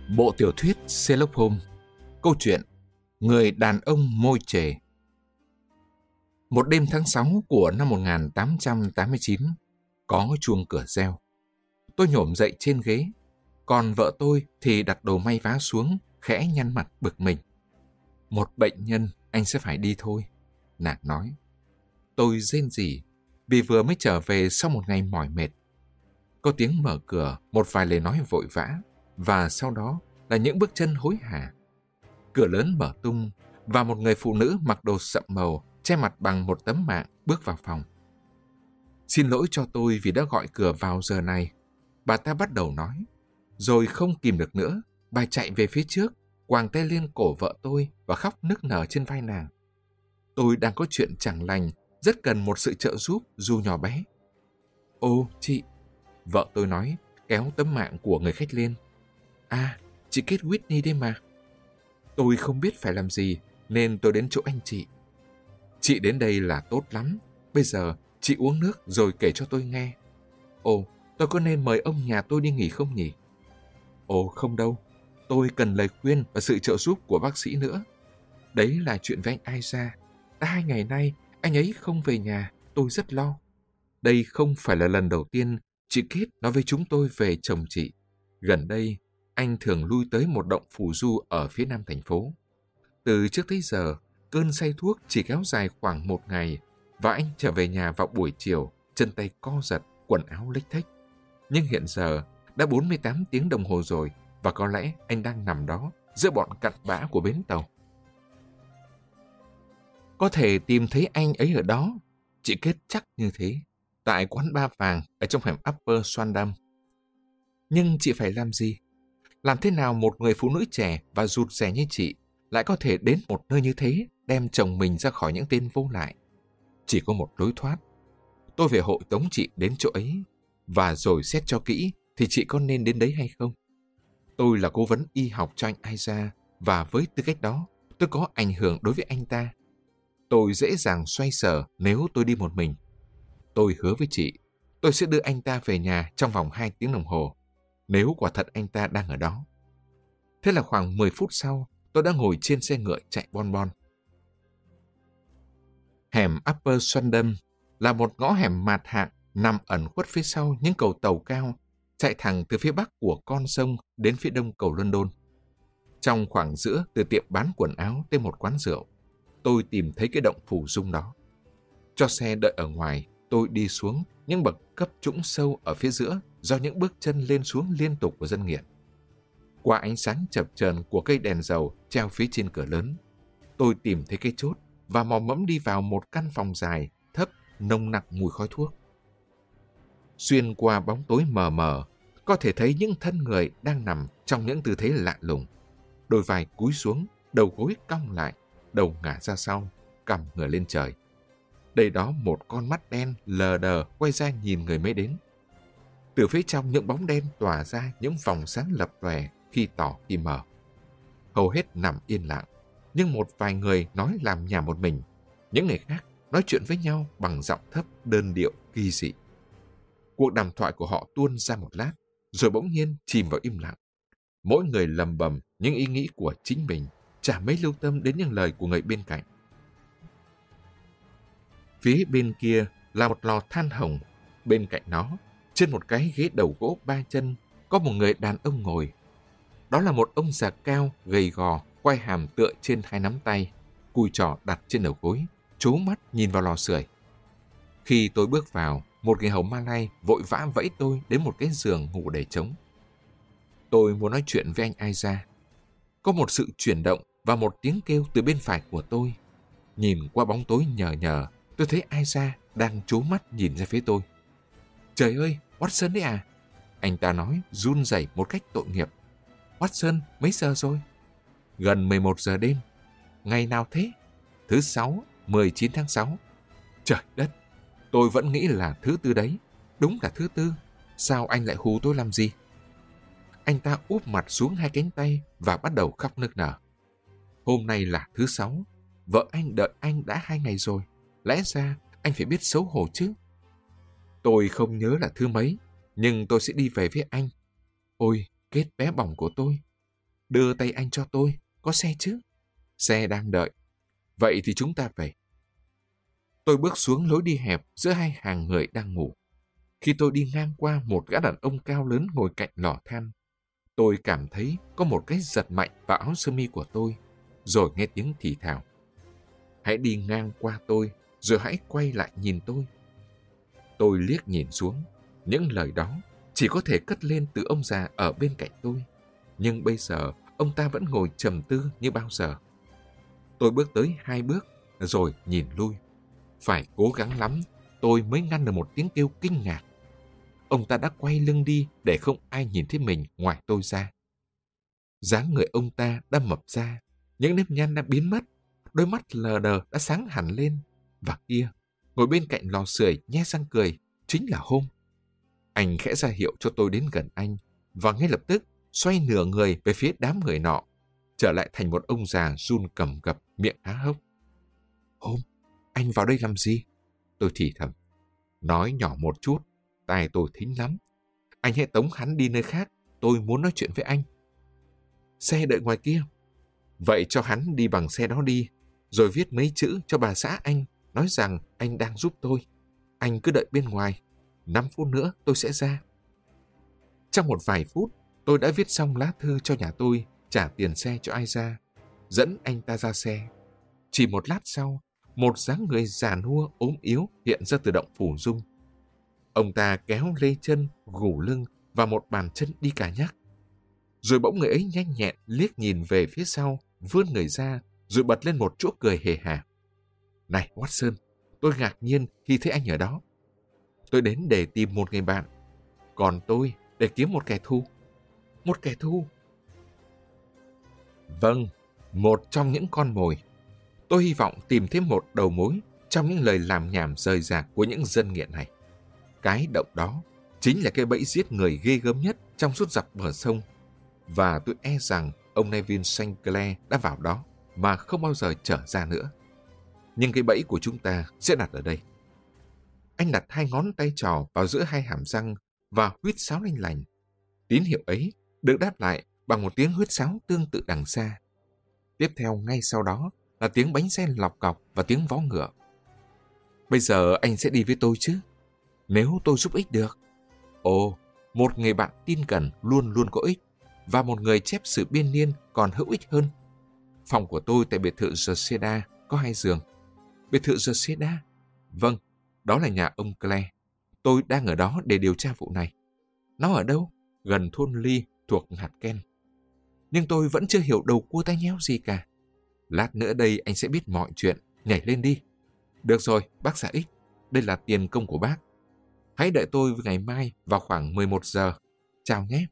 Bộ tiểu thuyết Sherlock Holmes. Câu chuyện Người đàn ông môi chề. Một đêm tháng 6 của năm 1889, có chuông cửa reo. Tôi nhổm dậy trên ghế, còn vợ tôi thì đặt đồ may vá xuống, khẽ nhăn mặt bực mình. Một bệnh nhân, anh sẽ phải đi thôi, nàng nói. Tôi rên rỉ, vì vừa mới trở về sau một ngày mỏi mệt. Có tiếng mở cửa, một vài lời nói vội vã, và sau đó là những bước chân hối hả. Cửa lớn mở tung, và một người phụ nữ mặc đồ sậm màu, che mặt bằng một tấm mạng, bước vào phòng. Xin lỗi cho tôi vì đã gọi cửa vào giờ này, bà ta bắt đầu nói. Rồi không kìm được nữa, bà chạy về phía trước, quàng tay lên cổ vợ tôi và khóc nức nở trên vai nàng. Tôi đang có chuyện chẳng lành, rất cần một sự trợ giúp dù nhỏ bé. Ô, chị, vợ tôi nói, kéo tấm mạng của người khách lên. À, chị Kate Whitney đấy mà. Tôi không biết phải làm gì, nên tôi đến chỗ anh chị. Chị đến đây là tốt lắm. Bây giờ, chị uống nước rồi kể cho tôi nghe. Ồ, tôi có nên mời ông nhà tôi đi nghỉ không nhỉ? Ồ, không đâu. Tôi cần lời khuyên và sự trợ giúp của bác sĩ nữa. Đấy là chuyện với anh Isaac. Đã 2 ngày nay, anh ấy không về nhà. Tôi rất lo. Đây không phải là lần đầu tiên chị Kate nói với chúng tôi về chồng chị. Gần đây, anh thường lui tới một động phù du ở phía nam thành phố. Từ trước tới giờ, cơn say thuốc chỉ kéo dài khoảng 1 ngày, và anh trở về nhà vào buổi chiều, chân tay co giật, quần áo lếch thếch. Nhưng hiện giờ, đã 48 tiếng đồng hồ rồi, và có lẽ anh đang nằm đó, giữa bọn cặn bã của bến tàu. Có thể tìm thấy anh ấy ở đó, chị Kết chắc như thế, tại quán ba vàng ở trong hẻm Upper Swandam. Nhưng chị phải làm gì? Làm thế nào một người phụ nữ trẻ và rụt rè như chị lại có thể đến một nơi như thế, đem chồng mình ra khỏi những tên vô lại? Chỉ có một lối thoát. Tôi về hội tống chị đến chỗ ấy, và rồi xét cho kỹ thì chị có nên đến đấy hay không. Tôi là cố vấn y học cho anh Isaac, và với tư cách đó, tôi có ảnh hưởng đối với anh ta. Tôi dễ dàng xoay sở nếu tôi đi một mình. Tôi hứa với chị, tôi sẽ đưa anh ta về nhà trong vòng 2 tiếng đồng hồ, nếu quả thật anh ta đang ở đó. Thế là khoảng 10 phút sau, tôi đã ngồi trên xe ngựa chạy bon bon. Hẻm Upper Swandam là một ngõ hẻm mạt hạng nằm ẩn khuất phía sau những cầu tàu cao, chạy thẳng từ phía bắc của con sông đến phía đông cầu London. Trong khoảng giữa từ tiệm bán quần áo tới một quán rượu, tôi tìm thấy cái động phủ dung đó. Cho xe đợi ở ngoài, tôi đi xuống những bậc cấp trũng sâu ở phía giữa do những bước chân lên xuống liên tục của dân nghiện. Qua ánh sáng chập chờn của cây đèn dầu treo phía trên cửa lớn, tôi tìm thấy cái chốt và mò mẫm đi vào một căn phòng dài, thấp, nồng nặc mùi khói thuốc. Xuyên qua bóng tối mờ mờ, có thể thấy những thân người đang nằm trong những tư thế lạ lùng. Đôi vai cúi xuống, đầu gối cong lại, đầu ngả ra sau, cằm ngửa lên trời. Đây đó một con mắt đen lờ đờ quay ra nhìn người mới đến. Từ phía trong những bóng đen tỏa ra những vòng sáng lập lòe khi tỏ khi mờ. Hầu hết nằm yên lặng, nhưng một vài người nói làm nhảm một mình. Những người khác nói chuyện với nhau bằng giọng thấp đơn điệu kỳ dị. Cuộc đàm thoại của họ tuôn ra một lát, rồi bỗng nhiên chìm vào im lặng. Mỗi người lầm bầm những ý nghĩ của chính mình, chả mấy lưu tâm đến những lời của người bên cạnh. Phía bên kia là một lò than hồng. Bên cạnh nó, trên một cái ghế đầu gỗ 3 chân, có một người đàn ông ngồi. Đó là một ông già cao, gầy gò, quay hàm tựa trên 2 nắm tay, cùi trỏ đặt trên đầu gối, trố mắt nhìn vào lò sưởi. Khi tôi bước vào, một người hầu Malay vội vã vẫy tôi đến một cái giường ngủ để trống. Tôi muốn nói chuyện với anh Isaac. Có một sự chuyển động và một tiếng kêu từ bên phải của tôi. Nhìn qua bóng tối nhờ nhờ, tôi thấy Isaac đang trố mắt nhìn ra phía tôi. Trời ơi, Watson đấy à? Anh ta nói run rẩy một cách tội nghiệp. Watson, mấy giờ rồi? Gần 11 giờ đêm. Ngày nào thế? Thứ 6, 19 tháng 6. Trời đất, tôi vẫn nghĩ là thứ Tư đấy. Đúng là thứ Tư. Sao anh lại hù tôi làm gì? Anh ta úp mặt xuống 2 cánh tay và bắt đầu khóc nức nở. Hôm nay là thứ 6. Vợ anh đợi anh đã 2 ngày rồi. Lẽ ra anh phải biết xấu hổ chứ. Tôi không nhớ là thứ mấy, nhưng tôi sẽ đi về với anh. Ôi, Kết bé bỏng của tôi. Đưa tay anh cho tôi, có xe chứ? Xe đang đợi. Vậy thì chúng ta về. Tôi bước xuống lối đi hẹp giữa hai hàng người đang ngủ. Khi tôi đi ngang qua một gã đàn ông cao lớn ngồi cạnh lò than, tôi cảm thấy có một cái giật mạnh vào áo sơ mi của tôi, rồi nghe tiếng thì thào. Hãy đi ngang qua tôi, rồi hãy quay lại nhìn tôi. Tôi liếc nhìn xuống. Những lời đó chỉ có thể cất lên từ ông già ở bên cạnh tôi. Nhưng bây giờ, ông ta vẫn ngồi trầm tư như bao giờ. Tôi bước tới 2 bước, rồi nhìn lui. Phải cố gắng lắm, tôi mới ngăn được một tiếng kêu kinh ngạc. Ông ta đã quay lưng đi để không ai nhìn thấy mình ngoài tôi ra. Dáng người ông ta đã mập ra, những nếp nhăn đã biến mất, đôi mắt lờ đờ đã sáng hẳn lên. Và kia, ngồi bên cạnh lò sưởi nhe răng cười, chính là Hôm. Anh khẽ ra hiệu cho tôi đến gần anh, và ngay lập tức xoay nửa người về phía đám người nọ, trở lại thành một ông già run cầm cập, miệng há hốc. Hôm, anh vào đây làm gì? Tôi thì thầm. Nói nhỏ một chút, tai tôi thính lắm. Anh hãy tống hắn đi nơi khác, tôi muốn nói chuyện với anh. Xe đợi ngoài kia. Vậy cho hắn đi bằng xe đó đi, rồi viết mấy chữ cho bà xã anh, nói rằng anh đang giúp tôi. Anh cứ đợi bên ngoài, 5 phút nữa tôi sẽ ra. Trong một vài phút, tôi đã viết xong lá thư cho nhà tôi, trả tiền xe cho ai ra, dẫn anh ta ra xe. Chỉ một lát sau, một dáng người già nua ốm yếu hiện ra từ động phủ dung. Ông ta kéo lê chân, gù lưng và một bàn chân đi cà nhắc. Rồi bỗng người ấy nhanh nhẹn liếc nhìn về phía sau, vươn người ra, rồi bật lên một chỗ cười hề hà. Này Watson, tôi ngạc nhiên khi thấy anh ở đó. Tôi đến để tìm một người bạn, còn tôi để kiếm một kẻ thù. Một kẻ thù? Vâng, một trong những con mồi. Tôi hy vọng tìm thêm một đầu mối trong những lời làm nhảm rời rạc của những dân nghiện này. Cái động đó chính là cái bẫy giết người ghê gớm nhất trong suốt dọc bờ sông. Và tôi e rằng ông Neville St. Clair đã vào đó mà không bao giờ trở ra nữa. Nhưng cái bẫy của chúng ta sẽ đặt ở đây. Anh đặt 2 ngón tay trỏ vào giữa 2 hàm răng và huýt sáo lanh lành. Tín hiệu ấy được đáp lại bằng một tiếng huýt sáo tương tự đằng xa. Tiếp theo ngay sau đó là tiếng bánh xe lọc cọc và tiếng vó ngựa. Bây giờ anh sẽ đi với tôi chứ? Nếu tôi giúp ích được. Ồ, một người bạn tin cẩn luôn luôn có ích, và một người chép sự biên niên còn hữu ích hơn. Phòng của tôi tại biệt thự The Cedar có 2 giường. Biệt thự The Cedar? Vâng, đó là nhà ông Clare. Tôi đang ở đó để điều tra vụ này. Nó ở đâu? Gần thôn Lee thuộc hạt Kent. Nhưng tôi vẫn chưa hiểu đầu cua tai nheo gì cả. Lát nữa đây anh sẽ biết mọi chuyện. Nhảy lên đi. Được rồi, bác xã X. Đây là tiền công của bác. Hãy đợi tôi ngày mai vào khoảng 11 giờ. Chào nhé.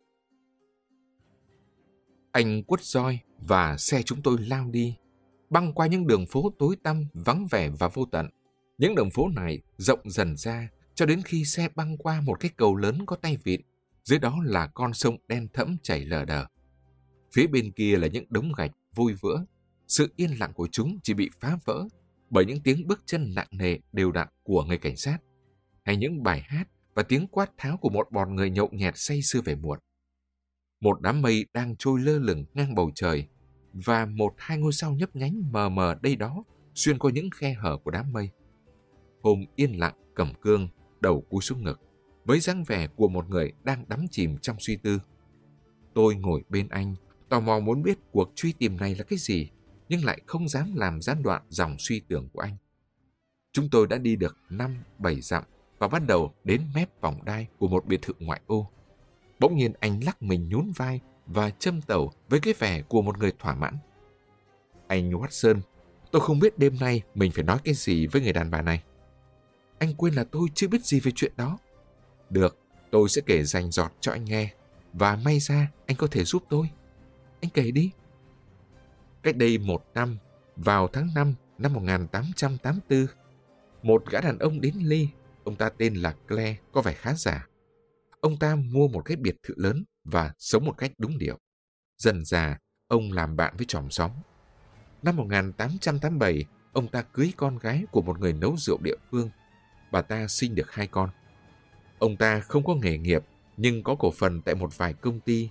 Anh quất roi và xe chúng tôi lao đi, băng qua những đường phố tối tăm, vắng vẻ và vô tận. Những đường phố này rộng dần ra cho đến khi xe băng qua một cái cầu lớn có tay vịn. Dưới đó là con sông đen thẫm chảy lờ đờ. Phía bên kia là những đống gạch vôi vữa. Sự yên lặng của chúng chỉ bị phá vỡ bởi những tiếng bước chân nặng nề đều đặn của người cảnh sát, hay những bài hát và tiếng quát tháo của một bọn người nhậu nhẹt say sưa về muộn. Một đám mây đang trôi lơ lửng ngang bầu trời, và 1-2 ngôi sao nhấp nhánh mờ mờ đây đó xuyên qua những khe hở của đám mây. Hôm yên lặng cầm cương, đầu cúi xuống ngực, với dáng vẻ của một người đang đắm chìm trong suy tư. Tôi ngồi bên anh, tò mò muốn biết cuộc truy tìm này là cái gì, nhưng lại không dám làm gián đoạn dòng suy tưởng của anh. Chúng tôi đã đi được 5-7 dặm và bắt đầu đến mép vòng đai của một biệt thự ngoại ô. Bỗng nhiên anh lắc mình nhún vai và châm tàu với cái vẻ của một người thỏa mãn. Anh Watson, tôi không biết đêm nay mình phải nói cái gì với người đàn bà này. Anh quên là tôi chưa biết gì về chuyện đó. Được, tôi sẽ kể rành rọt cho anh nghe, và may ra anh có thể giúp tôi. Anh kể đi. Cách đây 1 năm, vào tháng 5 năm 1884, một gã đàn ông đến Lee. Ông ta tên là Clare, có vẻ khá giả. Ông ta mua một cái biệt thự lớn và sống một cách đúng điệu. Dần dà, ông làm bạn với chòm xóm. Năm 1887, ông ta cưới con gái của một người nấu rượu địa phương. Bà ta sinh được 2 con. Ông ta không có nghề nghiệp, nhưng có cổ phần tại một vài công ty.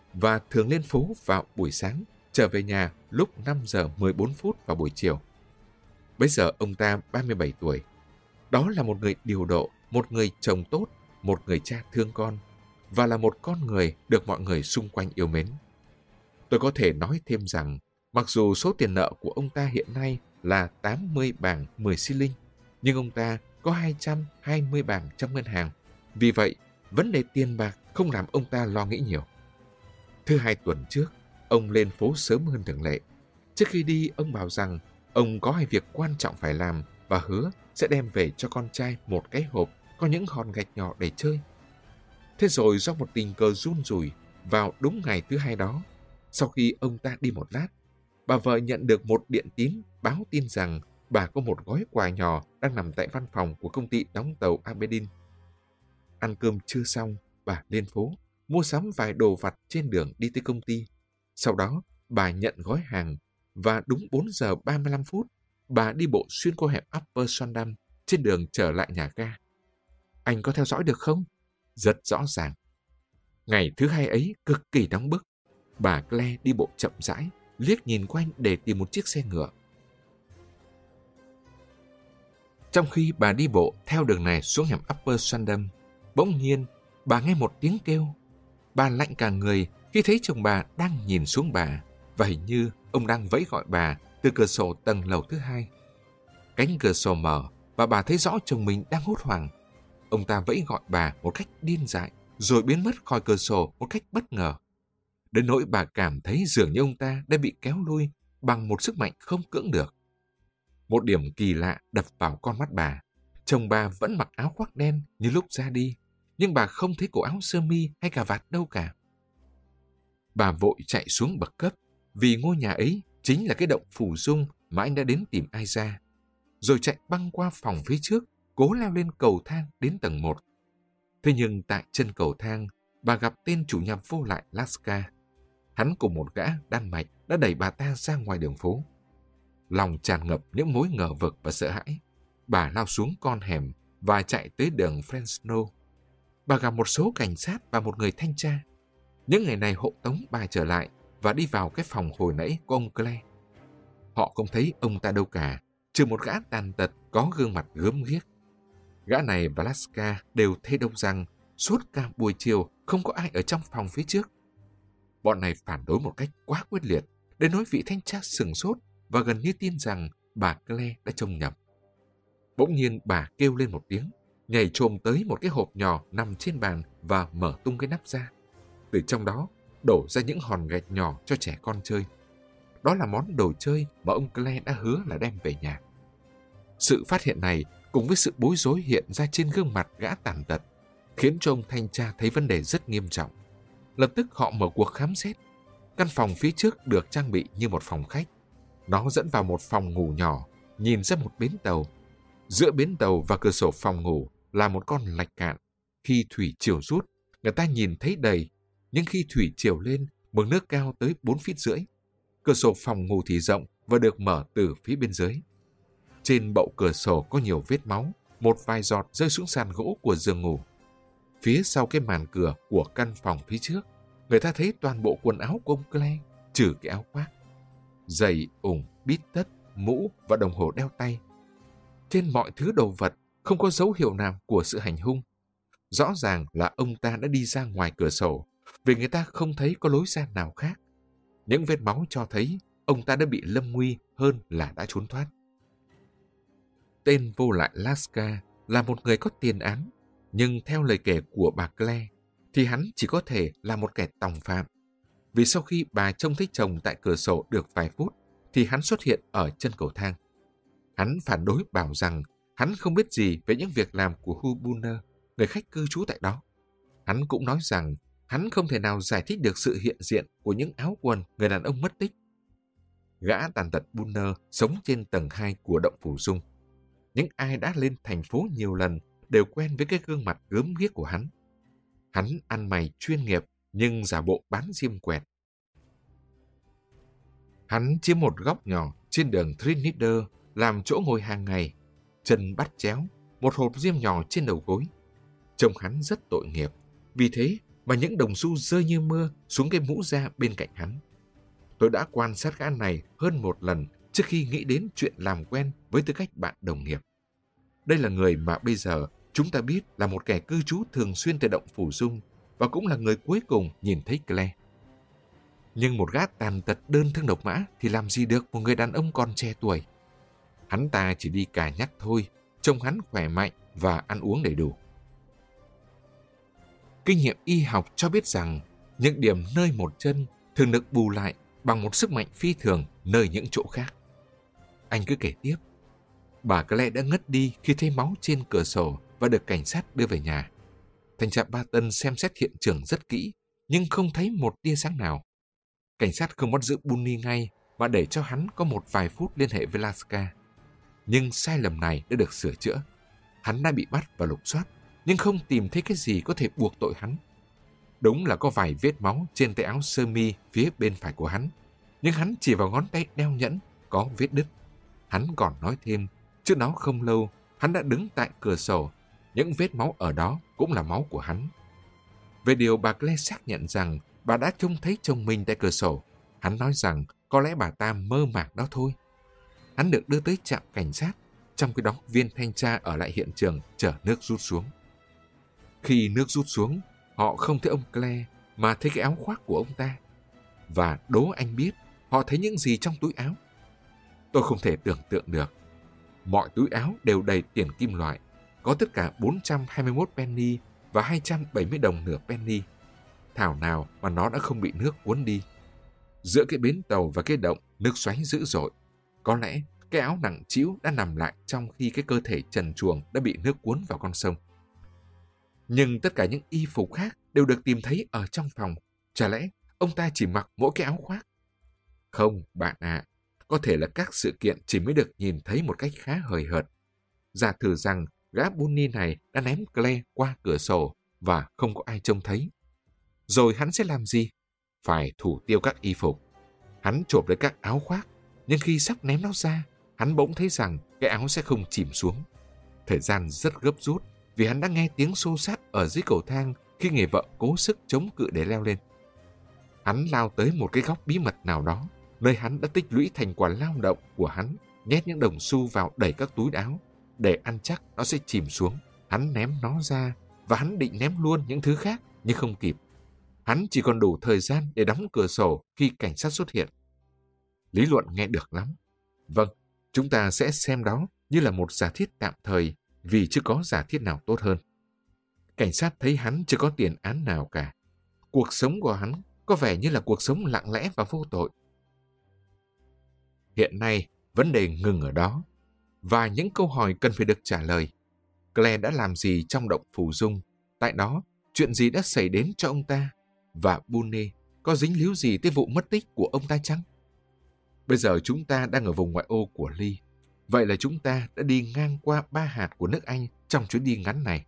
và thường lên phố vào buổi sáng, trở về nhà lúc 5 giờ 14 phút vào buổi chiều. Bây giờ ông ta 37 tuổi. Đó là một người điều độ, một người chồng tốt, một người cha thương con, và là một con người được mọi người xung quanh yêu mến. Tôi có thể nói thêm rằng, mặc dù số tiền nợ của ông ta hiện nay là 80 bảng 10 xi linh, nhưng ông ta có 220 bảng trong ngân hàng. Vì vậy, vấn đề tiền bạc không làm ông ta lo nghĩ nhiều. Thứ Hai tuần trước, ông lên phố sớm hơn thường lệ. Trước khi đi, ông bảo rằng ông có 2 việc quan trọng phải làm và hứa sẽ đem về cho con trai một cái hộp có những hòn gạch nhỏ để chơi. Thế rồi do một tình cờ run rủi, vào đúng ngày thứ Hai đó, sau khi ông ta đi một lát, bà vợ nhận được một điện tín báo tin rằng bà có một gói quà nhỏ đang nằm tại văn phòng của công ty đóng tàu Aberdeen. Ăn cơm trưa xong, bà lên phố, mua sắm vài đồ vặt trên đường đi tới công ty. Sau đó, bà nhận gói hàng và đúng 4 giờ 35 phút, bà đi bộ xuyên qua hẻm Upper Sandam trên đường trở lại nhà ga. Anh có theo dõi được không? Rất rõ ràng. Ngày thứ Hai ấy cực kỳ nóng bức. Bà Claire đi bộ chậm rãi, liếc nhìn quanh để tìm một chiếc xe ngựa. Trong khi bà đi bộ theo đường này xuống hẻm Upper Sandam, bỗng nhiên bà nghe một tiếng kêu. Bà lạnh cả người khi thấy chồng bà đang nhìn xuống bà, và hình như ông đang vẫy gọi bà từ cửa sổ tầng lầu thứ 2. Cánh cửa sổ mở và bà thấy rõ chồng mình đang hốt hoảng. Ông ta vẫy gọi bà một cách điên dại, rồi biến mất khỏi cửa sổ một cách bất ngờ. Đến nỗi bà cảm thấy dường như ông ta đã bị kéo lui bằng một sức mạnh không cưỡng được. Một điểm kỳ lạ đập vào con mắt bà. Chồng bà vẫn mặc áo khoác đen như lúc ra đi, nhưng bà không thấy cổ áo sơ mi hay cà vạt đâu cả. Bà vội chạy xuống bậc cấp, vì ngôi nhà ấy chính là cái động phủ dung mà anh đã đến tìm ai ra. Rồi chạy băng qua phòng phía trước, cố leo lên cầu thang đến tầng 1. Thế nhưng tại chân cầu thang, bà gặp tên chủ nhà vô lại Laska. Hắn cùng một gã Đan Mạch đã đẩy bà ta ra ngoài đường phố. Lòng tràn ngập những mối ngờ vực và sợ hãi, bà lao xuống con hẻm và chạy tới đường Fresno. Bà gặp một số cảnh sát và một người thanh tra. Những người này hộ tống bà trở lại và đi vào cái phòng hồi nãy của ông Clay. Họ không thấy ông ta đâu cả, trừ một gã tàn tật có gương mặt gớm ghiếc. Gã này và Laska đều thấy đông rằng suốt cả buổi chiều không có ai ở trong phòng phía trước. Bọn này phản đối một cách quá quyết liệt, đến nỗi vị thanh tra sửng sốt và gần như tin rằng bà Claire đã trông nhầm. Bỗng nhiên bà kêu lên một tiếng, nhảy chồm tới một cái hộp nhỏ nằm trên bàn và mở tung cái nắp ra. Từ trong đó đổ ra những hòn gạch nhỏ cho trẻ con chơi. Đó là món đồ chơi mà ông Claire đã hứa là đem về nhà. Sự phát hiện này cùng với sự bối rối hiện ra trên gương mặt gã tàn tật khiến cho ông thanh tra thấy vấn đề rất nghiêm trọng. Lập tức họ mở cuộc khám xét. Căn phòng phía trước được trang bị như một phòng khách. Nó dẫn vào một phòng ngủ nhỏ, nhìn ra một bến tàu. Giữa bến tàu và cửa sổ phòng ngủ là một con lạch cạn. Khi thủy triều rút, người ta nhìn thấy đầy, nhưng khi thủy triều lên, mực nước cao tới 4,5 feet. Cửa sổ phòng ngủ thì rộng và được mở từ phía bên dưới. Trên bậu cửa sổ có nhiều vết máu, một vài giọt rơi xuống sàn gỗ của giường ngủ. Phía sau cái màn cửa của căn phòng phía trước, người ta thấy toàn bộ quần áo của ông Clay, trừ cái áo khoác. Giày, ủng, bít tất, mũ và đồng hồ đeo tay. Trên mọi thứ đồ vật không có dấu hiệu nào của sự hành hung. Rõ ràng là ông ta đã đi ra ngoài cửa sổ, vì người ta không thấy có lối ra nào khác. Những vết máu cho thấy ông ta đã bị lâm nguy hơn là đã trốn thoát. Tên vô lại Laska là một người có tiền án, nhưng theo lời kể của bà Claire, thì hắn chỉ có thể là một kẻ tòng phạm. Vì sau khi bà trông thấy chồng tại cửa sổ được vài phút, thì hắn xuất hiện ở chân cầu thang. Hắn phản đối bảo rằng hắn không biết gì về những việc làm của Hugh Bunner, người khách cư trú tại đó. Hắn cũng nói rằng hắn không thể nào giải thích được sự hiện diện của những áo quần người đàn ông mất tích. Gã tàn tật Bunner sống trên tầng 2 của động phủ dung. Những ai đã lên thành phố nhiều lần đều quen với cái gương mặt gớm ghiếc của hắn. Hắn ăn mày chuyên nghiệp nhưng giả bộ bán diêm quẹt. Hắn chiếm một góc nhỏ trên đường Trinidad làm chỗ ngồi hàng ngày, chân bắt chéo, một hộp diêm nhỏ trên đầu gối. Trông hắn rất tội nghiệp, vì thế mà những đồng xu rơi như mưa xuống cái mũ da bên cạnh hắn. Tôi đã quan sát gã này hơn một lần trước khi nghĩ đến chuyện làm quen với tư cách bạn đồng nghiệp. Đây là người mà bây giờ chúng ta biết là một kẻ cư trú thường xuyên tại động Phủ Dung và cũng là người cuối cùng nhìn thấy Claire. Nhưng một gã tàn tật đơn thương độc mã thì làm gì được một người đàn ông còn trẻ tuổi. Hắn ta chỉ đi cà nhắc thôi, trông hắn khỏe mạnh và ăn uống đầy đủ. Kinh nghiệm y học cho biết rằng những điểm nơi một chân thường được bù lại bằng một sức mạnh phi thường nơi những chỗ khác. Anh cứ kể tiếp. Bà Claire đã ngất đi khi thấy máu trên cửa sổ và được cảnh sát đưa về nhà. Thanh tra Barton xem xét hiện trường rất kỹ, nhưng không thấy một tia sáng nào. Cảnh sát không bắt giữ Bunny ngay mà để cho hắn có một vài phút liên hệ với Laska. Nhưng sai lầm này đã được sửa chữa. Hắn đã bị bắt và lục soát, nhưng không tìm thấy cái gì có thể buộc tội hắn. Đúng là có vài vết máu trên tay áo sơ mi phía bên phải của hắn, nhưng hắn chỉ vào ngón tay đeo nhẫn có vết đứt. Hắn còn nói thêm, trước đó không lâu, hắn đã đứng tại cửa sổ. Những vết máu ở đó cũng là máu của hắn. Về điều bà Claire xác nhận rằng bà đã trông thấy chồng mình tại cửa sổ, hắn nói rằng có lẽ bà ta mơ màng đó thôi. Hắn được đưa tới trạm cảnh sát, trong khi đó viên thanh tra ở lại hiện trường chở nước rút xuống. Khi nước rút xuống, họ không thấy ông Claire mà thấy cái áo khoác của ông ta. Và đố anh biết họ thấy những gì trong túi áo. Tôi không thể tưởng tượng được. Mọi túi áo đều đầy tiền kim loại, có tất cả 421 penny và 270 đồng nửa penny. Thảo nào mà nó đã không bị nước cuốn đi. Giữa cái bến tàu và cái động, nước xoáy dữ dội. Có lẽ cái áo nặng trĩu đã nằm lại trong khi cái cơ thể trần truồng đã bị nước cuốn vào con sông. Nhưng tất cả những y phục khác đều được tìm thấy ở trong phòng. Chả lẽ ông ta chỉ mặc mỗi cái áo khoác? Không, bạn ạ. Có thể là các sự kiện chỉ mới được nhìn thấy một cách khá hời hợt. Giả thử rằng gã Bunny này đã ném Claire qua cửa sổ và không có ai trông thấy. Rồi hắn sẽ làm gì? Phải thủ tiêu các y phục. Hắn chộp lấy các áo khoác, nhưng khi sắp ném nó ra, hắn bỗng thấy rằng cái áo sẽ không chìm xuống. Thời gian rất gấp rút vì hắn đã nghe tiếng xô xát ở dưới cầu thang khi người vợ cố sức chống cự để leo lên. Hắn lao tới một cái góc bí mật nào đó, nơi hắn đã tích lũy thành quả lao động của hắn, nhét những đồng xu vào đẩy các túi áo, để ăn chắc nó sẽ chìm xuống. Hắn ném nó ra và hắn định ném luôn những thứ khác, nhưng không kịp. Hắn chỉ còn đủ thời gian để đóng cửa sổ khi cảnh sát xuất hiện. Lý luận nghe được lắm. Vâng, chúng ta sẽ xem đó như là một giả thiết tạm thời vì chưa có giả thiết nào tốt hơn. Cảnh sát thấy hắn chưa có tiền án nào cả. Cuộc sống của hắn có vẻ như là cuộc sống lặng lẽ và vô tội. Hiện nay, vấn đề ngừng ở đó. Và những câu hỏi cần phải được trả lời. Claire đã làm gì trong động Phủ Dung? Tại đó, chuyện gì đã xảy đến cho ông ta? Và Bunny có dính líu gì tới vụ mất tích của ông ta chăng? Bây giờ chúng ta đang ở vùng ngoại ô của Ly. Vậy là chúng ta đã đi ngang qua 3 hạt của nước Anh trong chuyến đi ngắn này.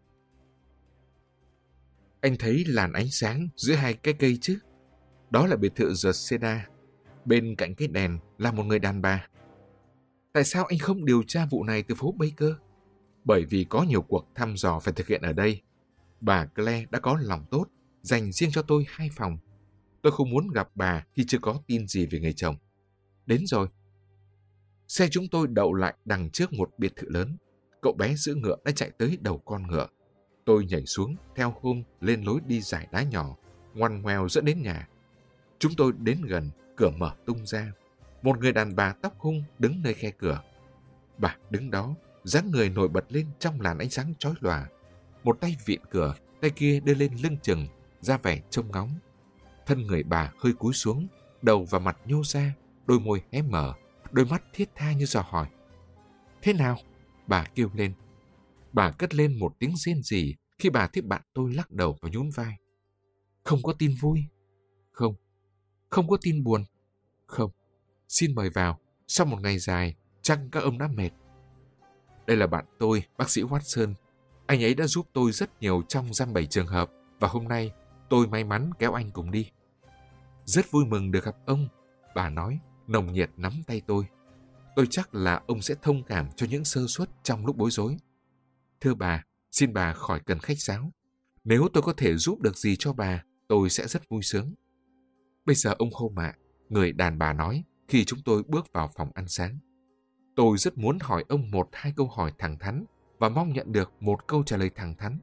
Anh thấy làn ánh sáng giữa hai cái cây chứ? Đó là biệt thự The Cedar. Bên cạnh cái đèn là một người đàn bà. Tại sao anh không điều tra vụ này từ phố Baker? Bởi vì có nhiều cuộc thăm dò phải thực hiện ở đây. Bà Claire đã có lòng tốt, dành riêng cho tôi 2 phòng. Tôi không muốn gặp bà khi chưa có tin gì về người chồng. Đến rồi. Xe chúng tôi đậu lại đằng trước một biệt thự lớn. Cậu bé giữ ngựa đã chạy tới đầu con ngựa. Tôi nhảy xuống, theo Hôm lên lối đi dải đá nhỏ, ngoằn ngoèo dẫn đến nhà. Chúng tôi đến gần, cửa mở tung ra. Một người đàn bà tóc hung đứng nơi khe cửa. Bà đứng đó, dáng người nổi bật lên trong làn ánh sáng chói lòa. Một tay vịn cửa, tay kia đưa lên lưng chừng, ra vẻ trông ngóng. Thân người bà hơi cúi xuống, đầu và mặt nhô ra, đôi môi hé mở, đôi mắt thiết tha như dò hỏi. Thế nào? Bà kêu lên. Bà cất lên một tiếng rên rỉ khi bà thấy bạn tôi lắc đầu và nhún vai. Không có tin vui? Không. Không có tin buồn? Không. Xin mời vào, sau một ngày dài, chắc các ông đã mệt. Đây là bạn tôi, bác sĩ Watson. Anh ấy đã giúp tôi rất nhiều trong giam 7 trường hợp, và hôm nay tôi may mắn kéo anh cùng đi. Rất vui mừng được gặp ông, bà nói, nồng nhiệt nắm tay tôi. Tôi chắc là ông sẽ thông cảm cho những sơ suất trong lúc bối rối. Thưa bà, xin bà khỏi cần khách sáo. Nếu tôi có thể giúp được gì cho bà, tôi sẽ rất vui sướng. Bây giờ ông Home ạ, người đàn bà nói khi chúng tôi bước vào phòng ăn sáng. Tôi rất muốn hỏi ông 1-2 câu hỏi thẳng thắn và mong nhận được một câu trả lời thẳng thắn.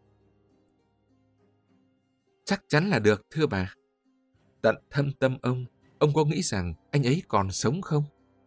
Chắc chắn là được, thưa bà. Tận thâm tâm ông có nghĩ rằng anh ấy còn sống không?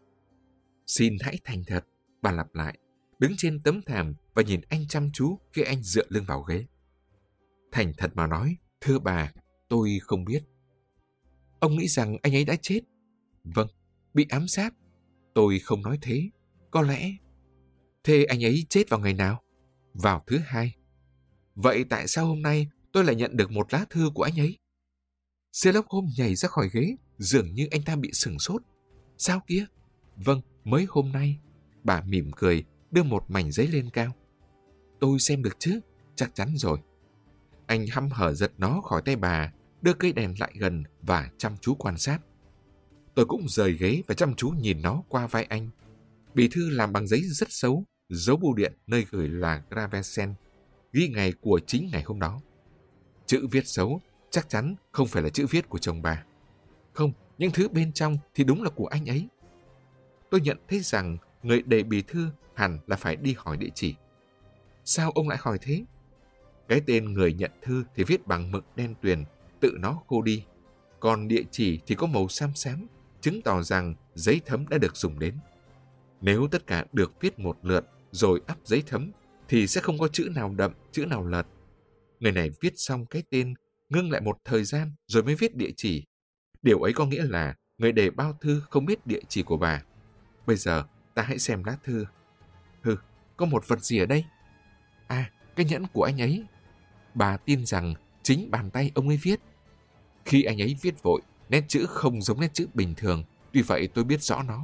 Xin hãy thành thật, bà lặp lại, đứng trên tấm thảm và nhìn anh chăm chú khi anh dựa lưng vào ghế. Thành thật mà nói, thưa bà, tôi không biết. Ông nghĩ rằng anh ấy đã chết? Vâng, bị ám sát. Tôi không nói thế. Có lẽ. Thế anh ấy chết vào ngày nào? Vào thứ Hai. Vậy tại sao hôm nay tôi lại nhận được một lá thư của anh ấy? Sherlock Holmes nhảy ra khỏi ghế, dường như anh ta bị sửng sốt. Sao kia? Vâng, mới hôm nay. Bà mỉm cười, đưa một mảnh giấy lên cao. Tôi xem được chứ? Chắc chắn rồi. Anh hăm hở giật nó khỏi tay bà, đưa cây đèn lại gần và chăm chú quan sát. Tôi cũng rời ghế và chăm chú nhìn nó qua vai anh. Bì thư làm bằng giấy rất xấu, dấu bưu điện nơi gửi là Gravesend, ghi ngày của chính ngày hôm đó. Chữ viết xấu, chắc chắn không phải là chữ viết của chồng bà. Không, những thứ bên trong thì đúng là của anh ấy. Tôi nhận thấy rằng người để bì thư hẳn là phải đi hỏi địa chỉ. Sao ông lại hỏi thế? Cái tên người nhận thư thì viết bằng mực đen tuyền, tự nó khô đi. Còn địa chỉ thì có màu xám xám, chứng tỏ rằng giấy thấm đã được dùng đến. Nếu tất cả được viết một lượt rồi ắp giấy thấm, thì sẽ không có chữ nào đậm, chữ nào lật. Người này viết xong cái tên, ngưng lại một thời gian rồi mới viết địa chỉ. Điều ấy có nghĩa là người để bao thư không biết địa chỉ của bà. Bây giờ ta hãy xem lá thư. Có một vật gì ở đây? À, cái nhẫn của anh ấy. Bà tin rằng chính bàn tay ông ấy viết. Khi anh ấy viết vội, nét chữ không giống nét chữ bình thường, tuy vậy tôi biết rõ nó.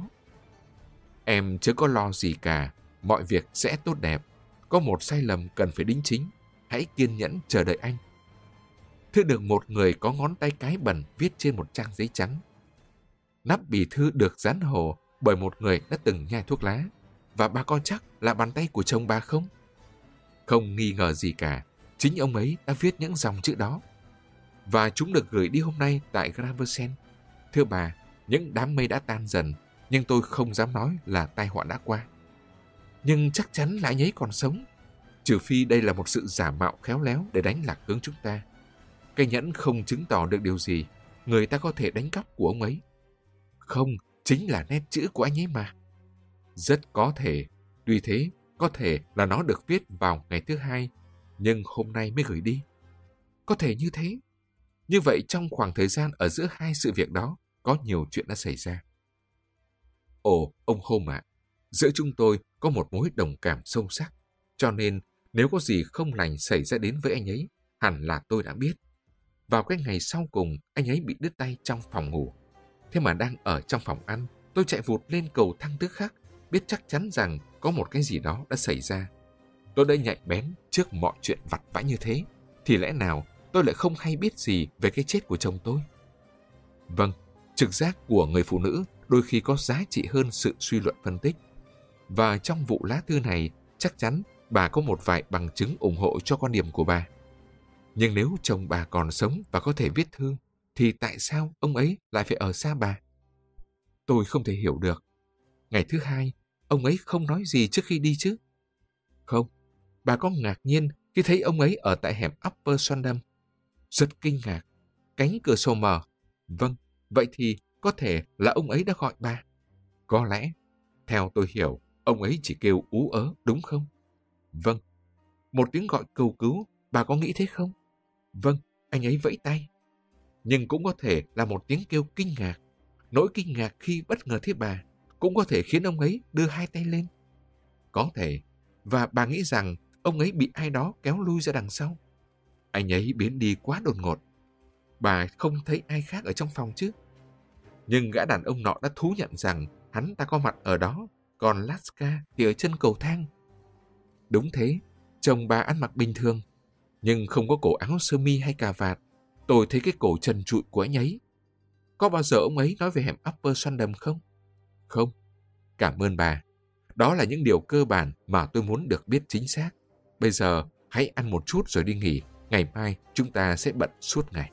Em chớ có lo gì cả, mọi việc sẽ tốt đẹp. Có một sai lầm cần phải đính chính. Hãy kiên nhẫn chờ đợi anh. Thư được một người có ngón tay cái bẩn viết trên một trang giấy trắng. Nắp bì thư được dán hồ bởi một người đã từng nhai thuốc lá. Và bà có chắc là bàn tay của chồng bà không? Không nghi ngờ gì cả, chính ông ấy đã viết những dòng chữ đó. Và chúng được gửi đi hôm nay tại Gravesend. Thưa bà, những đám mây đã tan dần, nhưng tôi không dám nói là tai họa đã qua. Nhưng chắc chắn là anh ấy còn sống, trừ phi đây là một sự giả mạo khéo léo để đánh lạc hướng chúng ta. Cây nhẫn không chứng tỏ được điều gì, người ta có thể đánh cắp của ông ấy. Không, chính là nét chữ của anh ấy mà. Rất có thể, tuy thế, có thể là nó được viết vào ngày thứ Hai, nhưng hôm nay mới gửi đi. Có thể như thế. Như vậy trong khoảng thời gian ở giữa hai sự việc đó, có nhiều chuyện đã xảy ra. Ồ, ông Holmes ạ, giữa chúng tôi có một mối đồng cảm sâu sắc, cho nên nếu có gì không lành xảy ra đến với anh ấy, hẳn là tôi đã biết. Vào cái ngày sau cùng, anh ấy bị đứt tay trong phòng ngủ. Thế mà đang ở trong phòng ăn, tôi chạy vụt lên cầu thang tức khắc, biết chắc chắn rằng có một cái gì đó đã xảy ra. Tôi đã nhạy bén trước mọi chuyện vặt vãnh như thế, thì lẽ nào tôi lại không hay biết gì về cái chết của chồng tôi? Vâng, trực giác của người phụ nữ đôi khi có giá trị hơn sự suy luận phân tích. Và trong vụ lá thư này, chắc chắn bà có một vài bằng chứng ủng hộ cho quan điểm của bà. Nhưng nếu chồng bà còn sống và có thể viết thư, thì tại sao ông ấy lại phải ở xa bà? Tôi không thể hiểu được. Ngày thứ Hai, ông ấy không nói gì trước khi đi chứ? Không, bà có ngạc nhiên khi thấy ông ấy ở tại hẻm Upper Sandham. Rất kinh ngạc. Cánh cửa sổ mở. Vâng, vậy thì có thể là ông ấy đã gọi bà. Có lẽ, theo tôi hiểu, ông ấy chỉ kêu ú ớ, đúng không? Vâng. Một tiếng gọi cầu cứu, bà có nghĩ thế không? Vâng, anh ấy vẫy tay. Nhưng cũng có thể là một tiếng kêu kinh ngạc. Nỗi kinh ngạc khi bất ngờ thấy bà cũng có thể khiến ông ấy đưa hai tay lên. Có thể. Và bà nghĩ rằng ông ấy bị ai đó kéo lui ra đằng sau. Anh ấy biến đi quá đột ngột. Bà không thấy ai khác ở trong phòng chứ? Nhưng gã đàn ông nọ đã thú nhận rằng hắn ta có mặt ở đó, còn Laska thì ở chân cầu thang. Đúng thế, chồng bà ăn mặc bình thường, nhưng không có cổ áo sơ mi hay cà vạt. Tôi thấy cái cổ trần trụi của anh ấy. Có bao giờ ông ấy nói về hẻm Upper Sandham không? Không. Cảm ơn bà. Đó là những điều cơ bản mà tôi muốn được biết chính xác. Bây giờ hãy ăn một chút rồi đi nghỉ. Ngày mai chúng ta sẽ bận suốt ngày.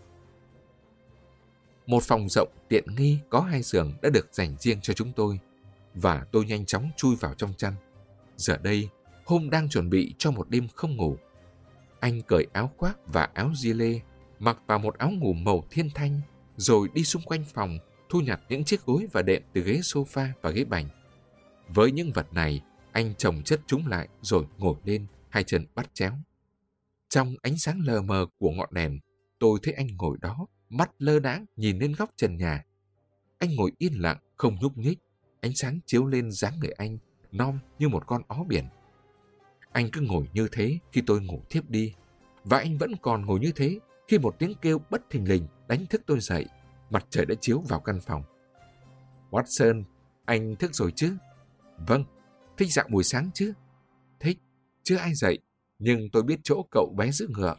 Một phòng rộng tiện nghi có 2 giường đã được dành riêng cho chúng tôi, và tôi nhanh chóng chui vào trong chăn. Giờ đây, Hôm đang chuẩn bị cho một đêm không ngủ. Anh cởi áo khoác và áo gi-lê, mặc vào một áo ngủ màu thiên thanh, rồi đi xung quanh phòng, thu nhặt những chiếc gối và đệm từ ghế sofa và ghế bành. Với những vật này, anh chồng chất chúng lại rồi ngồi lên, 2 chân bắt chéo. Trong ánh sáng lờ mờ của ngọn đèn, tôi thấy anh ngồi đó, mắt lơ đãng nhìn lên góc trần nhà. Anh ngồi yên lặng, không nhúc nhích, ánh sáng chiếu lên dáng người anh, non như một con ó biển. Anh cứ ngồi như thế khi tôi ngủ thiếp đi, và anh vẫn còn ngồi như thế khi một tiếng kêu bất thình lình đánh thức tôi dậy. Mặt trời đã chiếu vào căn phòng. Watson, anh thức rồi chứ? Vâng. Thích dạo buổi sáng chứ? Thích. Chưa ai dậy, nhưng tôi biết chỗ cậu bé giữ ngựa.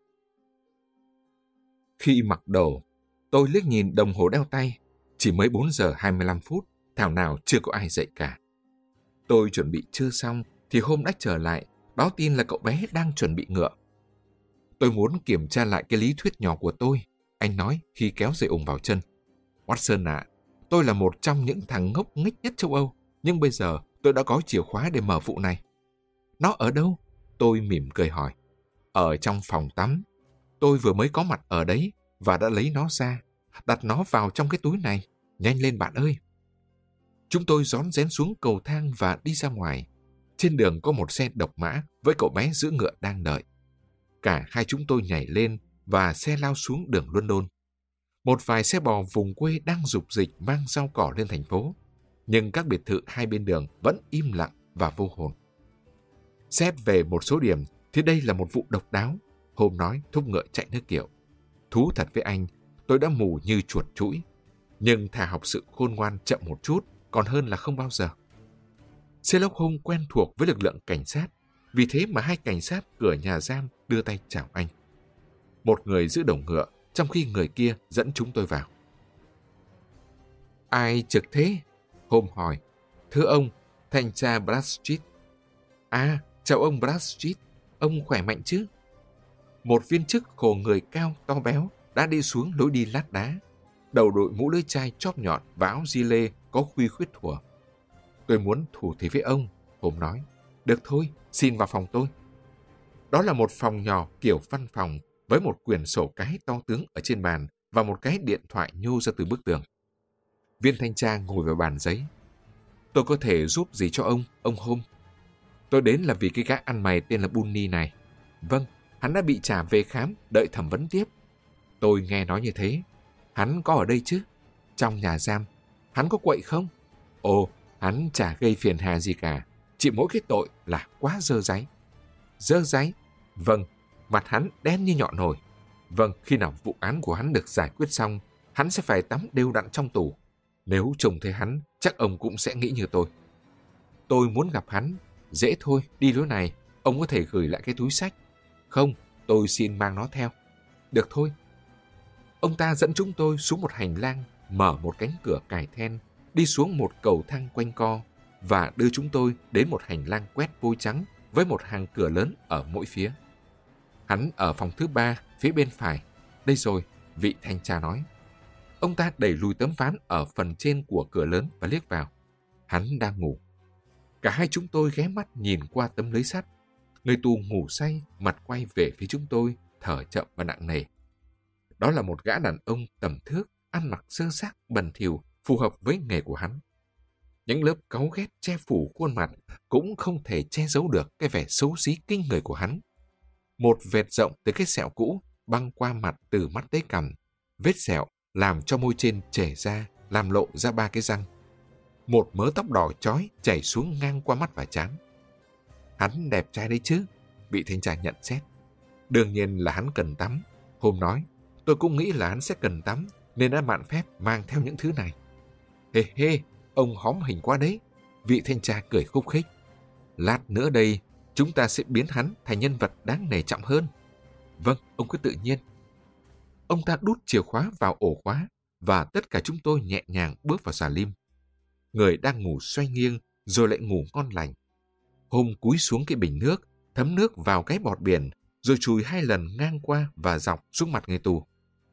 Khi mặc đồ, tôi liếc nhìn đồng hồ đeo tay. Chỉ mới 4 giờ 25 phút, thảo nào chưa có ai dậy cả. Tôi chuẩn bị chưa xong, thì Hôm đã trở lại, báo tin là cậu bé đang chuẩn bị ngựa. Tôi muốn kiểm tra lại cái lý thuyết nhỏ của tôi, anh nói khi kéo dây ủng vào chân. Watson ạ, tôi là một trong những thằng ngốc nghếch nhất châu Âu, nhưng bây giờ tôi đã có chìa khóa để mở vụ này. Nó ở đâu? Tôi mỉm cười hỏi. Ở trong phòng tắm. Tôi vừa mới có mặt ở đấy và đã lấy nó ra, đặt nó vào trong cái túi này. Nhanh lên bạn ơi. Chúng tôi rón rén xuống cầu thang và đi ra ngoài. Trên đường có một xe độc mã với cậu bé giữ ngựa đang đợi. Cả hai chúng tôi nhảy lên và xe lao xuống đường London. Một vài xe bò vùng quê đang rục rịch mang rau cỏ lên thành phố, nhưng các biệt thự hai bên đường vẫn im lặng và vô hồn. Xét về một số điểm thì đây là một vụ độc đáo, Hôm nói thúc ngựa chạy nước kiệu. Thú thật với anh, tôi đã mù như chuột chũi, nhưng thà học sự khôn ngoan chậm một chút còn hơn là không bao giờ. Sherlock Holmes quen thuộc với lực lượng cảnh sát, vì thế mà 2 cảnh sát cửa nhà giam đưa tay chào anh. Một người giữ đầu ngựa, trong khi người kia dẫn chúng tôi vào. Ai trực thế? Holmes hỏi. Thưa ông, thanh tra Bradstreet. À, chào ông Bradstreet, ông khỏe mạnh chứ? Một viên chức khổ người cao, to béo đã đi xuống lối đi lát đá. Đầu đội mũ lưỡi chai chóp nhọn và áo gi-lê có khuy khuyết thuở. Tôi muốn thủ thỉ với ông, Holmes nói. Được thôi, xin vào phòng tôi. Đó là một phòng nhỏ kiểu văn phòng với một quyển sổ cái to tướng ở trên bàn và một cái điện thoại nhô ra từ bức tường. Viên thanh tra ngồi vào bàn giấy. Tôi có thể giúp gì cho ông Holmes? Tôi đến là vì cái gã ăn mày tên là Bunny này. Vâng, hắn đã bị trả về khám, đợi thẩm vấn tiếp. Tôi nghe nói như thế. Hắn có ở đây chứ? Trong nhà giam. Hắn có quậy không? Ồ, hắn chả gây phiền hà gì cả. Chỉ mỗi cái tội là quá dơ dáy. Dơ dáy? Vâng, mặt hắn đen như nhọn nồi. Vâng, khi nào vụ án của hắn được giải quyết xong, hắn sẽ phải tắm đều đặn trong tù. Nếu trông thấy hắn, chắc ông cũng sẽ nghĩ như tôi. Tôi muốn gặp hắn. Dễ thôi, đi lối này. Ông có thể gửi lại cái túi xách. Không, tôi xin mang nó theo. Được thôi. Ông ta dẫn chúng tôi xuống một hành lang, mở một cánh cửa cài then, đi xuống một cầu thang quanh co và đưa chúng tôi đến một hành lang quét vôi trắng với một hàng cửa lớn ở mỗi phía. Hắn ở phòng thứ 3, phía bên phải. Đây rồi, vị thanh tra nói. Ông ta đẩy lùi tấm ván ở phần trên của cửa lớn và liếc vào. Hắn đang ngủ. Cả hai chúng tôi ghé mắt nhìn qua tấm lưới sắt. Người tù ngủ say, mặt quay về phía chúng tôi, thở chậm và nặng nề. Đó là một gã đàn ông tầm thước, ăn mặc sơ xác, bẩn thỉu, phù hợp với nghề của hắn. Những lớp cáu ghét che phủ khuôn mặt cũng không thể che giấu được cái vẻ xấu xí kinh người của hắn. Một vệt rộng từ cái sẹo cũ băng qua mặt từ mắt tới cằm. Vết sẹo làm cho môi trên chẻ ra, làm lộ ra 3 cái răng. Một mớ tóc đỏ chói chảy xuống ngang qua mắt và trán. Hắn đẹp trai đấy chứ, vị thanh tra nhận xét. Đương nhiên là hắn cần tắm. Hôm nói, tôi cũng nghĩ là hắn sẽ cần tắm, nên đã mạn phép mang theo những thứ này. Hê hê, ông hóm hình quá đấy, vị thanh tra cười khúc khích. Lát nữa đây, chúng ta sẽ biến hắn thành nhân vật đáng nể trọng hơn. Vâng, ông cứ tự nhiên. Ông ta đút chìa khóa vào ổ khóa, và tất cả chúng tôi nhẹ nhàng bước vào xà lim. Người đang ngủ xoay nghiêng, rồi lại ngủ ngon lành. Hôm cúi xuống cái bình nước, thấm nước vào cái bọt biển, rồi chùi 2 lần ngang qua và dọc xuống mặt người tù.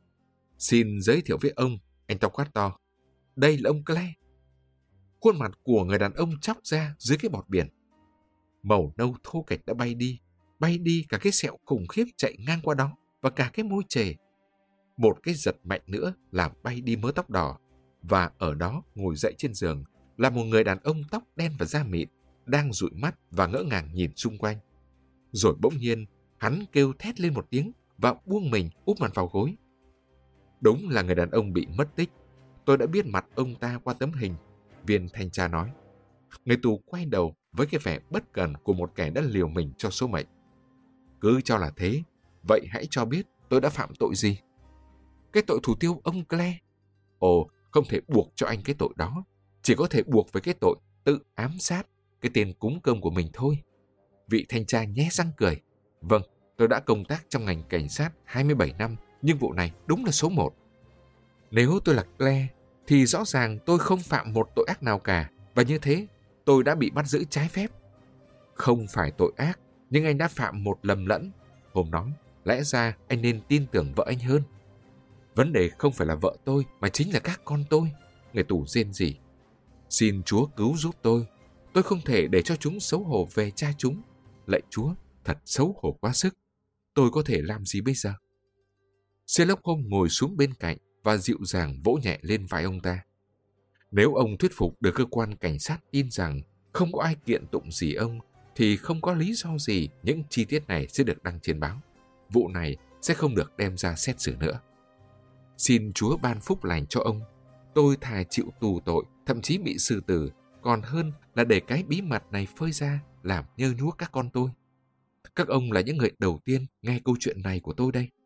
Xin giới thiệu với ông, anh ta quát to. Đây là ông Clay. Khuôn mặt của người đàn ông chóc ra dưới cái bọt biển. Màu nâu thô kệch đã bay đi cả cái sẹo khủng khiếp chạy ngang qua đó và cả cái môi trề. Một cái giật mạnh nữa làm bay đi mớ tóc đỏ, và ở đó ngồi dậy trên giường là một người đàn ông tóc đen và da mịn, đang dụi mắt và ngỡ ngàng nhìn xung quanh. Rồi bỗng nhiên, hắn kêu thét lên một tiếng và buông mình úp mặt vào gối. Đúng là người đàn ông bị mất tích. Tôi đã biết mặt ông ta qua tấm hình, viên thanh tra nói. Người tù quay đầu với cái vẻ bất cần của một kẻ đã liều mình cho số mệnh. Cứ cho là thế, vậy hãy cho biết tôi đã phạm tội gì? Cái tội thủ tiêu ông Clay? Ồ, không thể buộc cho anh cái tội đó. Chỉ có thể buộc với cái tội tự ám sát cái tên cúng cơm của mình thôi. Vị thanh tra nhé răng cười. Vâng, tôi đã công tác trong ngành cảnh sát 27 năm, nhưng vụ này đúng là số 1. Nếu tôi là Clay, thì rõ ràng tôi không phạm một tội ác nào cả, và như thế, tôi đã bị bắt giữ trái phép. Không phải tội ác, nhưng anh đã phạm một lầm lẫn. Hôm đó, lẽ ra anh nên tin tưởng vợ anh hơn. Vấn đề không phải là vợ tôi, mà chính là các con tôi. Người tù rên rỉ. Xin Chúa cứu giúp tôi. Tôi không thể để cho chúng xấu hổ về cha chúng. Lạy Chúa, thật xấu hổ quá sức. Tôi có thể làm gì bây giờ? Sherlock Holmes ngồi xuống bên cạnh và dịu dàng vỗ nhẹ lên vai ông ta. Nếu ông thuyết phục được cơ quan cảnh sát tin rằng không có ai kiện tụng gì ông, thì không có lý do gì những chi tiết này sẽ được đăng trên báo. Vụ này sẽ không được đem ra xét xử nữa. Xin Chúa ban phúc lành cho ông. Tôi thà chịu tù tội, thậm chí bị xử tử, còn hơn là để cái bí mật này phơi ra làm nhơ nhuốc các con tôi. Các ông là những người đầu tiên nghe câu chuyện này của tôi đây.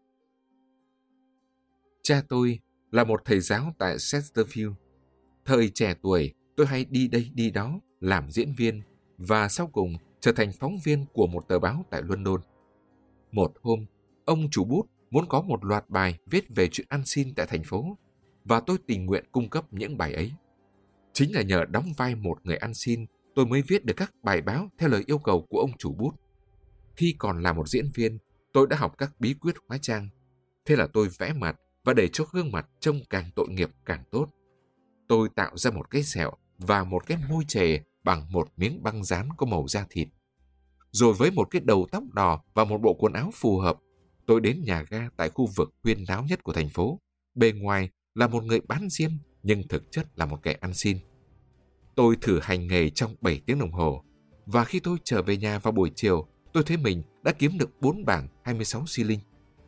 Cha tôi là một thầy giáo tại Chesterfield. Thời trẻ tuổi, tôi hay đi đây đi đó, làm diễn viên, và sau cùng trở thành phóng viên của một tờ báo tại London. Một hôm, ông chủ bút muốn có một loạt bài viết về chuyện ăn xin tại thành phố, và tôi tình nguyện cung cấp những bài ấy. Chính là nhờ đóng vai một người ăn xin, tôi mới viết được các bài báo theo lời yêu cầu của ông chủ bút. Khi còn là một diễn viên, tôi đã học các bí quyết hóa trang. Thế là tôi vẽ mặt và để cho gương mặt trông càng tội nghiệp càng tốt. Tôi tạo ra một cái sẹo và một cái môi trề bằng một miếng băng dán có màu da thịt. Rồi với một cái đầu tóc đỏ và một bộ quần áo phù hợp, tôi đến nhà ga tại khu vực huyên náo nhất của thành phố. Bề ngoài là một người bán diêm, nhưng thực chất là một kẻ ăn xin. Tôi thử hành nghề trong 7 tiếng đồng hồ, và khi tôi trở về nhà vào buổi chiều, tôi thấy mình đã kiếm được 4 bảng 26 xi linh.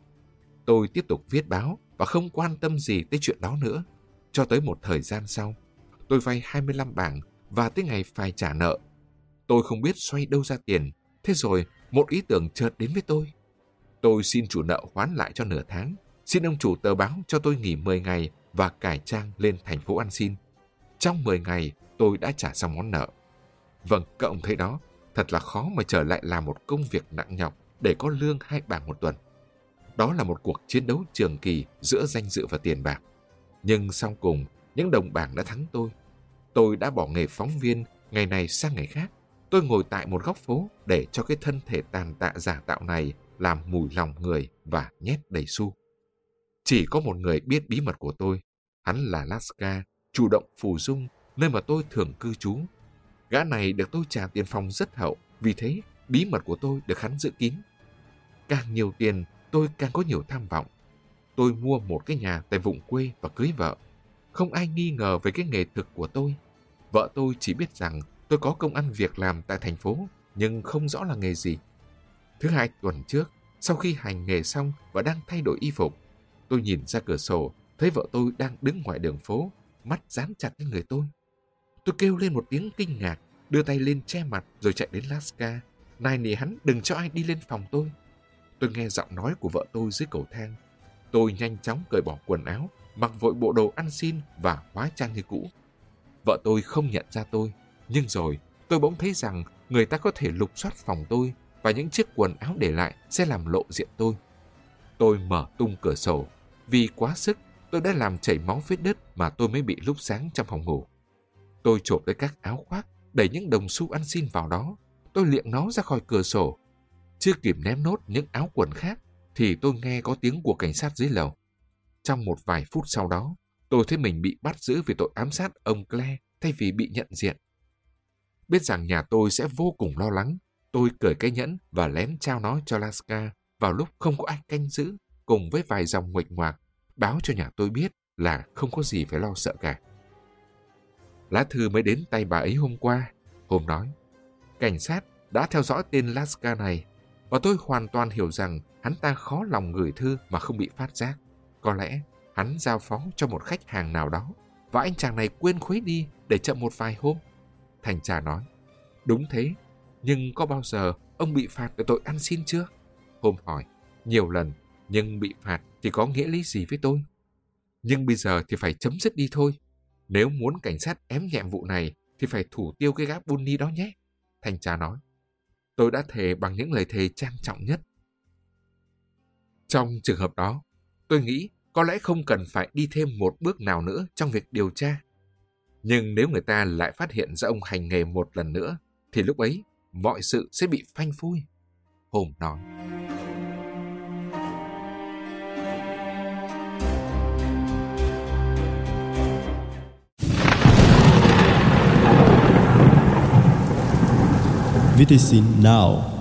Tôi tiếp tục viết báo và không quan tâm gì tới chuyện đó nữa. Cho tới một thời gian sau, tôi vay 25 bảng và tới ngày phải trả nợ. Tôi không biết xoay đâu ra tiền, thế rồi một ý tưởng chợt đến với tôi. Tôi xin chủ nợ hoán lại cho nửa tháng, xin ông chủ tờ báo cho tôi nghỉ 10 ngày và cải trang lên thành phố ăn xin. Trong 10 ngày, tôi đã trả xong món nợ. Vâng, các ông thấy đó, thật là khó mà trở lại làm một công việc nặng nhọc để có lương 2 bảng một tuần. Đó là một cuộc chiến đấu trường kỳ giữa danh dự và tiền bạc. Nhưng sau cùng, những đồng bảng đã thắng tôi. Tôi đã bỏ nghề phóng viên ngày này sang ngày khác. Tôi ngồi tại một góc phố để cho cái thân thể tàn tạ giả tạo này làm mùi lòng người và nhét đầy xu. Chỉ có một người biết bí mật của tôi. Hắn là Laska, chủ động Phù Dung, nơi mà tôi thường cư trú. Gã này được tôi trả tiền phòng rất hậu, vì thế bí mật của tôi được hắn giữ kín. Càng nhiều tiền, tôi càng có nhiều tham vọng. Tôi mua một cái nhà tại vùng quê và cưới vợ. Không ai nghi ngờ về cái nghề thực của tôi. Vợ tôi chỉ biết rằng tôi có công ăn việc làm tại thành phố, nhưng không rõ là nghề gì. Thứ 2 tuần trước, sau khi hành nghề xong và đang thay đổi y phục, tôi nhìn ra cửa sổ, thấy vợ tôi đang đứng ngoài đường phố, mắt dán chặt lên người tôi. Tôi kêu lên một tiếng kinh ngạc, đưa tay lên che mặt rồi chạy đến Laska, nài nỉ hắn đừng cho ai đi lên phòng tôi. Tôi nghe giọng nói của vợ tôi dưới cầu thang. Tôi nhanh chóng cởi bỏ quần áo, mặc vội bộ đồ ăn xin và hóa trang như cũ. Vợ tôi không nhận ra tôi, nhưng rồi tôi bỗng thấy rằng người ta có thể lục soát phòng tôi và những chiếc quần áo để lại sẽ làm lộ diện tôi. Tôi mở tung cửa sổ. Vì quá sức, tôi đã làm chảy máu vết đứt mà tôi mới bị lúc sáng trong phòng ngủ. Tôi chộp lấy các áo khoác, đẩy những đồng xu ăn xin vào đó. Tôi liệng nó ra khỏi cửa sổ. Chưa kịp ném nốt những áo quần khác, thì tôi nghe có tiếng của cảnh sát dưới lầu. Trong một vài phút sau đó, tôi thấy mình bị bắt giữ vì tội ám sát ông Claire thay vì bị nhận diện. Biết rằng nhà tôi sẽ vô cùng lo lắng, tôi cởi cái nhẫn và lén trao nó cho Laska vào lúc không có ai canh giữ, cùng với vài dòng nguệch ngoạc, báo cho nhà tôi biết là không có gì phải lo sợ cả. Lá thư mới đến tay bà ấy hôm qua. Hôm nói, cảnh sát đã theo dõi tên Laska này, và tôi hoàn toàn hiểu rằng hắn ta khó lòng gửi thư mà không bị phát giác. Có lẽ hắn giao phó cho một khách hàng nào đó, và anh chàng này quên khuấy đi để chậm một vài hôm. Thanh tra nói, đúng thế, nhưng có bao giờ ông bị phạt về tội ăn xin chưa? Hôm hỏi, nhiều lần, nhưng bị phạt thì có nghĩa lý gì với tôi? Nhưng bây giờ thì phải chấm dứt đi thôi. Nếu muốn cảnh sát ém nhẹm vụ này thì phải thủ tiêu cái gã Bunny đó nhé. Thanh tra nói, tôi đã thề bằng những lời thề trang trọng nhất. Trong trường hợp đó, tôi nghĩ có lẽ không cần phải đi thêm một bước nào nữa trong việc điều tra. Nhưng nếu người ta lại phát hiện ra ông hành nghề một lần nữa, thì lúc ấy mọi sự sẽ bị phanh phui. Holmes nói. VTC Now.